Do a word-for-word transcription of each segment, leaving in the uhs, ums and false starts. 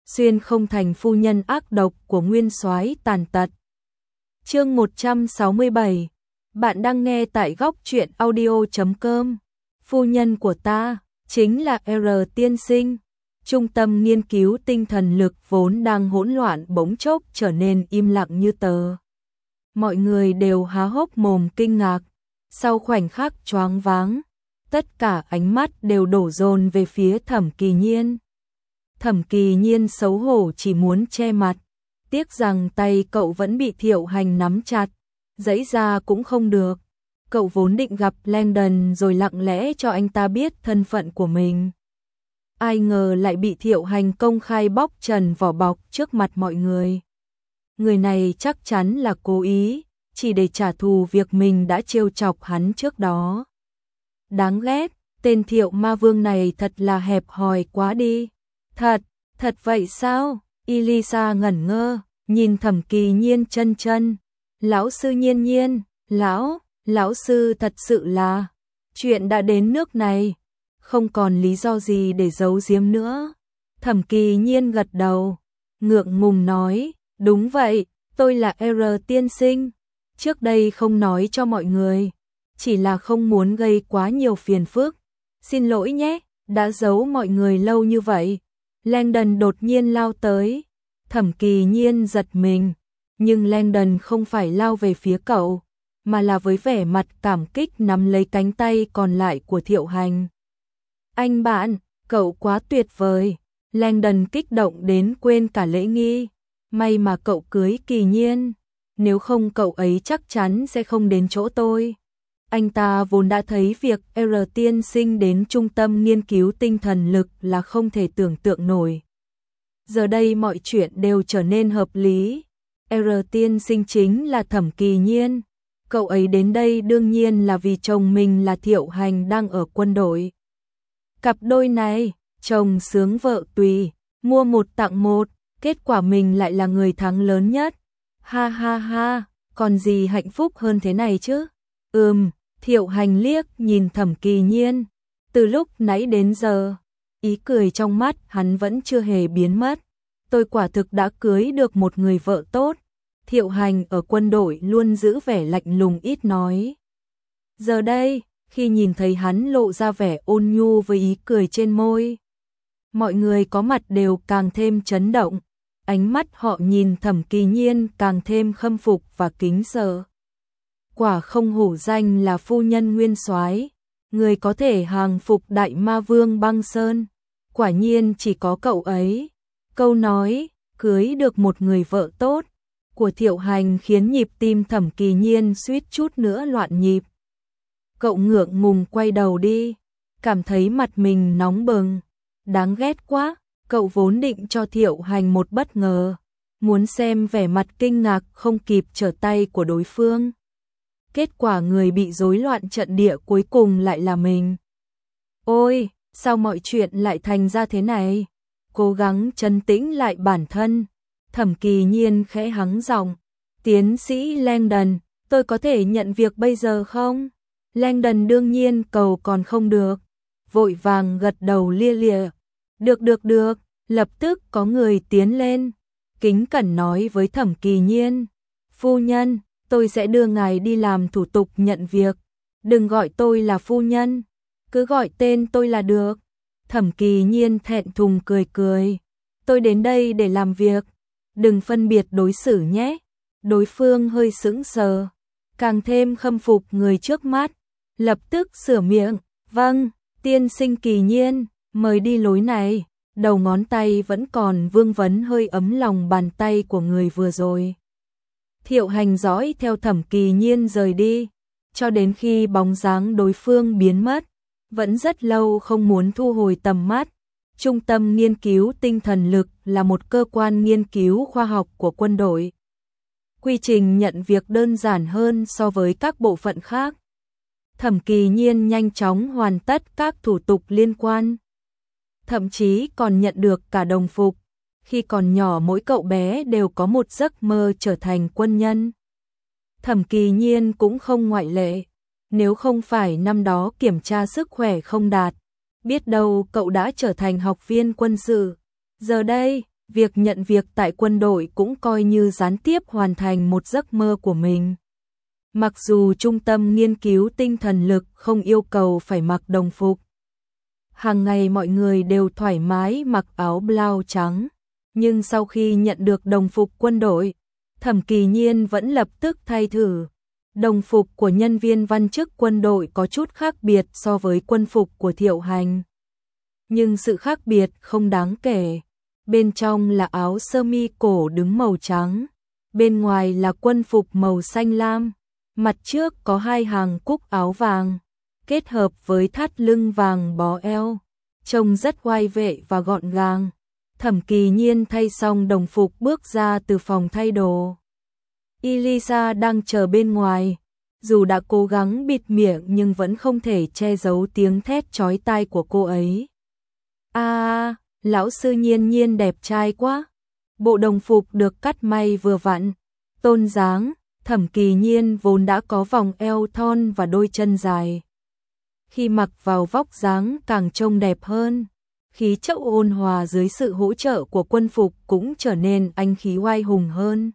xuyên không thành phu nhân ác độc của nguyên soái tàn tật. Chương một trăm sáu mươi bảy. Bạn đang nghe tại góc truyện audio chấm com. Phu nhân của ta chính là R tiên sinh. Trung tâm nghiên cứu tinh thần lực vốn đang hỗn loạn bỗng chốc trở nên im lặng như tờ. Mọi người đều há hốc mồm kinh ngạc, sau khoảnh khắc choáng váng, tất cả ánh mắt đều đổ dồn về phía Thẩm Kỳ Nhiên. Thẩm Kỳ Nhiên xấu hổ chỉ muốn che mặt, tiếc rằng tay cậu vẫn bị Thiệu Hành nắm chặt, giãy ra cũng không được. Cậu vốn định gặp Langdon rồi lặng lẽ cho anh ta biết thân phận của mình. Ai ngờ lại bị Thiệu Hành công khai bóc trần vỏ bọc trước mặt mọi người. Người này chắc chắn là cố ý, chỉ để trả thù việc mình đã trêu chọc hắn trước đó. Đáng ghét, tên Thiệu Ma Vương này thật là hẹp hòi quá đi. Thật, thật vậy sao? Elisa ngẩn ngơ, nhìn Thẩm Kỳ Nhiên chân chân. Lão sư Nhiên Nhiên, lão, lão sư thật sự là, chuyện đã đến nước này, không còn lý do gì để giấu giếm nữa. Thẩm Kỳ Nhiên gật đầu, ngượng ngùng nói, đúng vậy, tôi là R tiên sinh. Trước đây không nói cho mọi người, chỉ là không muốn gây quá nhiều phiền phức. Xin lỗi nhé, đã giấu mọi người lâu như vậy. Langdon đột nhiên lao tới, Thẩm Kỳ Nhiên giật mình, nhưng Langdon không phải lao về phía cậu, mà là với vẻ mặt cảm kích nắm lấy cánh tay còn lại của Thiệu Hành. Anh bạn, cậu quá tuyệt vời. Langdon kích động đến quên cả lễ nghi. May mà cậu cưới Kỳ Nhiên, nếu không cậu ấy chắc chắn sẽ không đến chỗ tôi. Anh ta vốn đã thấy việc R tiên sinh đến trung tâm nghiên cứu tinh thần lực là không thể tưởng tượng nổi. Giờ đây mọi chuyện đều trở nên hợp lý. R tiên sinh chính là Thẩm Kỳ Nhiên. Cậu ấy đến đây đương nhiên là vì chồng mình là Thiệu Hành đang ở quân đội. Cặp đôi này, chồng sướng vợ tùy, mua một tặng một, kết quả mình lại là người thắng lớn nhất. Ha ha ha, còn gì hạnh phúc hơn thế này chứ? Ừm, Thiệu Hành liếc nhìn Thẩm Kỳ Nhiên, từ lúc nãy đến giờ, ý cười trong mắt hắn vẫn chưa hề biến mất. Tôi quả thực đã cưới được một người vợ tốt. Thiệu Hành ở quân đội luôn giữ vẻ lạnh lùng ít nói. Giờ đây, khi nhìn thấy hắn lộ ra vẻ ôn nhu với ý cười trên môi, mọi người có mặt đều càng thêm chấn động. Ánh mắt họ nhìn Thẩm Kỳ Nhiên càng thêm khâm phục và kính sợ. Quả không hổ danh là phu nhân nguyên soái, người có thể hàng phục đại ma vương băng sơn. Quả nhiên chỉ có cậu ấy. Câu nói, cưới được một người vợ tốt, của Thiệu Hành khiến nhịp tim Thẩm Kỳ Nhiên suýt chút nữa loạn nhịp. Cậu ngượng ngùng quay đầu đi, cảm thấy mặt mình nóng bừng. Đáng ghét quá, cậu vốn định cho Thiệu Hành một bất ngờ, muốn xem vẻ mặt kinh ngạc không kịp trở tay của đối phương. Kết quả người bị rối loạn trận địa cuối cùng lại là mình. Ôi, sao mọi chuyện lại thành ra thế này? Cố gắng trấn tĩnh lại bản thân. Thẩm Kỳ Nhiên khẽ hắng giọng, tiến sĩ Langdon, tôi có thể nhận việc bây giờ không? Langdon đương nhiên cầu còn không được, vội vàng gật đầu lia lịa. Được được được, lập tức có người tiến lên, kính cẩn nói với Thẩm Kỳ Nhiên, phu nhân, tôi sẽ đưa ngài đi làm thủ tục nhận việc, đừng gọi tôi là phu nhân, cứ gọi tên tôi là được. Thẩm Kỳ Nhiên thẹn thùng cười cười, tôi đến đây để làm việc, đừng phân biệt đối xử nhé. Đối phương hơi sững sờ, càng thêm khâm phục người trước mắt, lập tức sửa miệng, vâng, tiên sinh Kỳ Nhiên, mời đi lối này. Đầu ngón tay vẫn còn vương vấn hơi ấm lòng bàn tay của người vừa rồi. Thiệu Hành dõi theo Thẩm Kỳ Nhiên rời đi, cho đến khi bóng dáng đối phương biến mất, vẫn rất lâu không muốn thu hồi tầm mắt. Trung tâm nghiên cứu tinh thần lực là một cơ quan nghiên cứu khoa học của quân đội. Quy trình nhận việc đơn giản hơn so với các bộ phận khác. Thẩm Kỳ Nhiên nhanh chóng hoàn tất các thủ tục liên quan, thậm chí còn nhận được cả đồng phục. Khi còn nhỏ mỗi cậu bé đều có một giấc mơ trở thành quân nhân. Thẩm Kỳ Nhiên cũng không ngoại lệ. Nếu không phải năm đó kiểm tra sức khỏe không đạt, biết đâu cậu đã trở thành học viên quân sự. Giờ đây, việc nhận việc tại quân đội cũng coi như gián tiếp hoàn thành một giấc mơ của mình. Mặc dù trung tâm nghiên cứu tinh thần lực không yêu cầu phải mặc đồng phục, hàng ngày mọi người đều thoải mái mặc áo blau trắng, nhưng sau khi nhận được đồng phục quân đội, Thẩm Kỳ Nhiên vẫn lập tức thay thử. Đồng phục của nhân viên văn chức quân đội có chút khác biệt so với quân phục của Thiệu Hành. Nhưng sự khác biệt không đáng kể. Bên trong là áo sơ mi cổ đứng màu trắng, bên ngoài là quân phục màu xanh lam, mặt trước có hai hàng cúc áo vàng, kết hợp với thắt lưng vàng bó eo, trông rất oai vệ và gọn gàng. Thẩm Kỳ Nhiên thay xong đồng phục bước ra từ phòng thay đồ. Elisa đang chờ bên ngoài, dù đã cố gắng bịt miệng nhưng vẫn không thể che giấu tiếng thét chói tai của cô ấy. À, lão sư Nhiên Nhiên đẹp trai quá. Bộ đồng phục được cắt may vừa vặn, tôn dáng. Thẩm Kỳ Nhiên vốn đã có vòng eo thon và đôi chân dài. Khi mặc vào vóc dáng càng trông đẹp hơn, khí chất ôn hòa dưới sự hỗ trợ của quân phục cũng trở nên anh khí oai hùng hơn.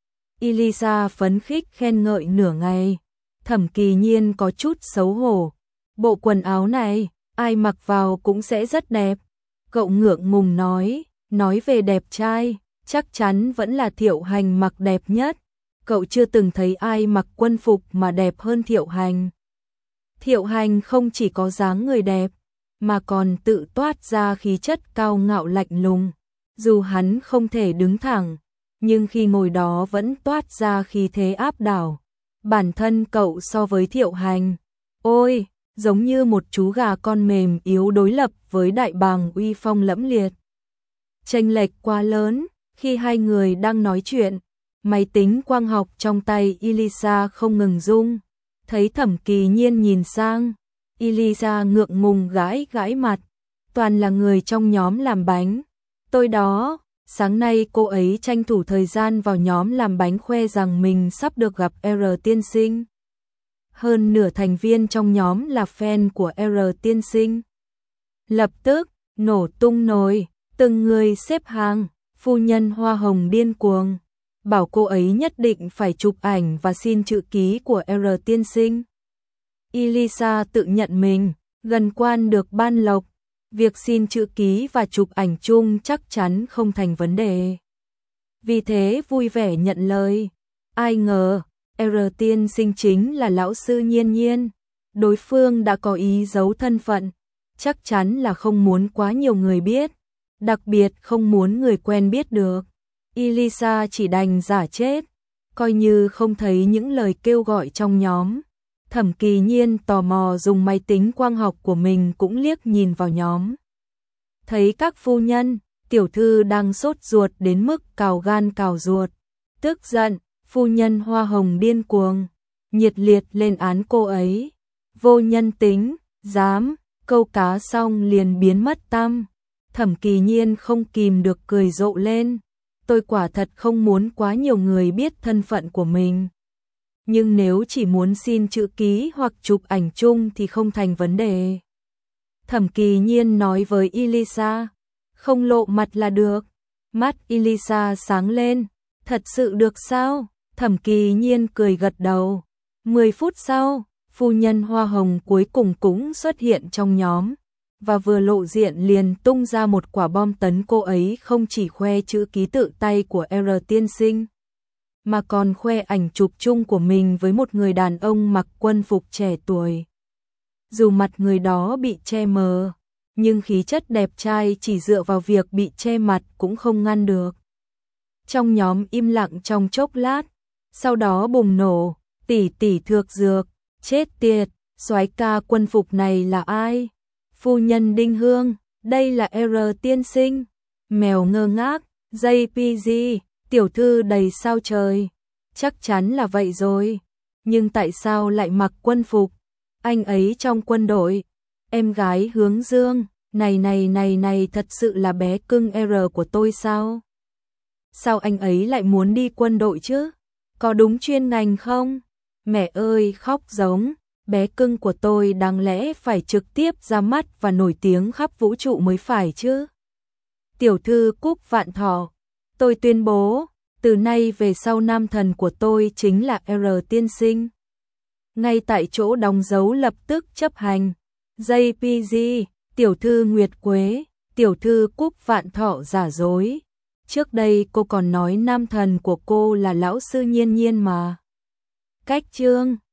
Elisa phấn khích khen ngợi nửa ngày, Thẩm Kỳ Nhiên có chút xấu hổ. Bộ quần áo này, ai mặc vào cũng sẽ rất đẹp. Cậu ngượng ngùng nói, nói về đẹp trai, chắc chắn vẫn là Thiệu Hành mặc đẹp nhất. Cậu chưa từng thấy ai mặc quân phục mà đẹp hơn Thiệu Hành. Thiệu Hành không chỉ có dáng người đẹp, mà còn tự toát ra khí chất cao ngạo lạnh lùng. Dù hắn không thể đứng thẳng, nhưng khi ngồi đó vẫn toát ra khí thế áp đảo. Bản thân cậu so với Thiệu Hành, ôi, giống như một chú gà con mềm yếu đối lập với đại bàng uy phong lẫm liệt. Chênh lệch quá lớn. Khi hai người đang nói chuyện, máy tính quang học trong tay Elisa không ngừng rung. Thấy Thẩm Kỳ Nhiên nhìn sang, Elisa ngượng ngùng gãi gãi mặt. Toàn là người trong nhóm làm bánh. Tôi đó, sáng nay cô ấy tranh thủ thời gian vào nhóm làm bánh khoe rằng mình sắp được gặp R tiên sinh. Hơn nửa thành viên trong nhóm là fan của R tiên sinh. Lập tức, nổ tung nồi, từng người xếp hàng, phu nhân hoa hồng điên cuồng, bảo cô ấy nhất định phải chụp ảnh và xin chữ ký của R tiên sinh. Elisa tự nhận mình, gần quan được ban lộc, việc xin chữ ký và chụp ảnh chung chắc chắn không thành vấn đề. Vì thế vui vẻ nhận lời, ai ngờ, R tiên sinh chính là lão sư Nhiên Nhiên, đối phương đã có ý giấu thân phận, chắc chắn là không muốn quá nhiều người biết, đặc biệt không muốn người quen biết được. Elisa chỉ đành giả chết, coi như không thấy những lời kêu gọi trong nhóm. Thẩm Kỳ Nhiên tò mò dùng máy tính quang học của mình cũng liếc nhìn vào nhóm. Thấy các phu nhân, tiểu thư đang sốt ruột đến mức cào gan cào ruột, tức giận. Phu nhân hoa hồng điên cuồng, nhiệt liệt lên án cô ấy, vô nhân tính, dám, câu cá xong liền biến mất tăm. Thẩm Kỳ Nhiên không kìm được cười rộ lên, tôi quả thật không muốn quá nhiều người biết thân phận của mình. Nhưng nếu chỉ muốn xin chữ ký hoặc chụp ảnh chung thì không thành vấn đề. Thẩm Kỳ Nhiên nói với Elisa, không lộ mặt là được. Mắt Elisa sáng lên, thật sự được sao? Thẩm Kỳ Nhiên cười gật đầu. Mười phút sau, phu nhân hoa hồng cuối cùng cũng xuất hiện trong nhóm, và vừa lộ diện liền tung ra một quả bom tấn. Cô ấy không chỉ khoe chữ ký tự tay của R tiên sinh, mà còn khoe ảnh chụp chung của mình với một người đàn ông mặc quân phục trẻ tuổi. Dù mặt người đó bị che mờ, nhưng khí chất đẹp trai chỉ dựa vào việc bị che mặt cũng không ngăn được. Trong nhóm im lặng trong chốc lát, sau đó bùng nổ, tỷ tỷ thược dược, chết tiệt, soái ca quân phục này là ai? Phu nhân Đinh Hương, đây là R tiên sinh. Mèo ngơ ngác, J P G, tiểu thư đầy sao trời. Chắc chắn là vậy rồi, nhưng tại sao lại mặc quân phục? Anh ấy trong quân đội. Em gái Hướng Dương, này này này này thật sự là bé cưng R của tôi sao? Sao anh ấy lại muốn đi quân đội chứ? Có đúng chuyên ngành không? Mẹ ơi, khóc giống, bé cưng của tôi đáng lẽ phải trực tiếp ra mắt và nổi tiếng khắp vũ trụ mới phải chứ. Tiểu thư Cúc Vạn Thọ, tôi tuyên bố, từ nay về sau nam thần của tôi chính là R tiên sinh. Ngay tại chỗ đóng dấu lập tức chấp hành. giê pê giê, tiểu thư Nguyệt Quế, tiểu thư Cúc Vạn Thọ giả dối. Trước đây cô còn nói nam thần của cô là lão sư Nhiên Nhiên mà. Cách chương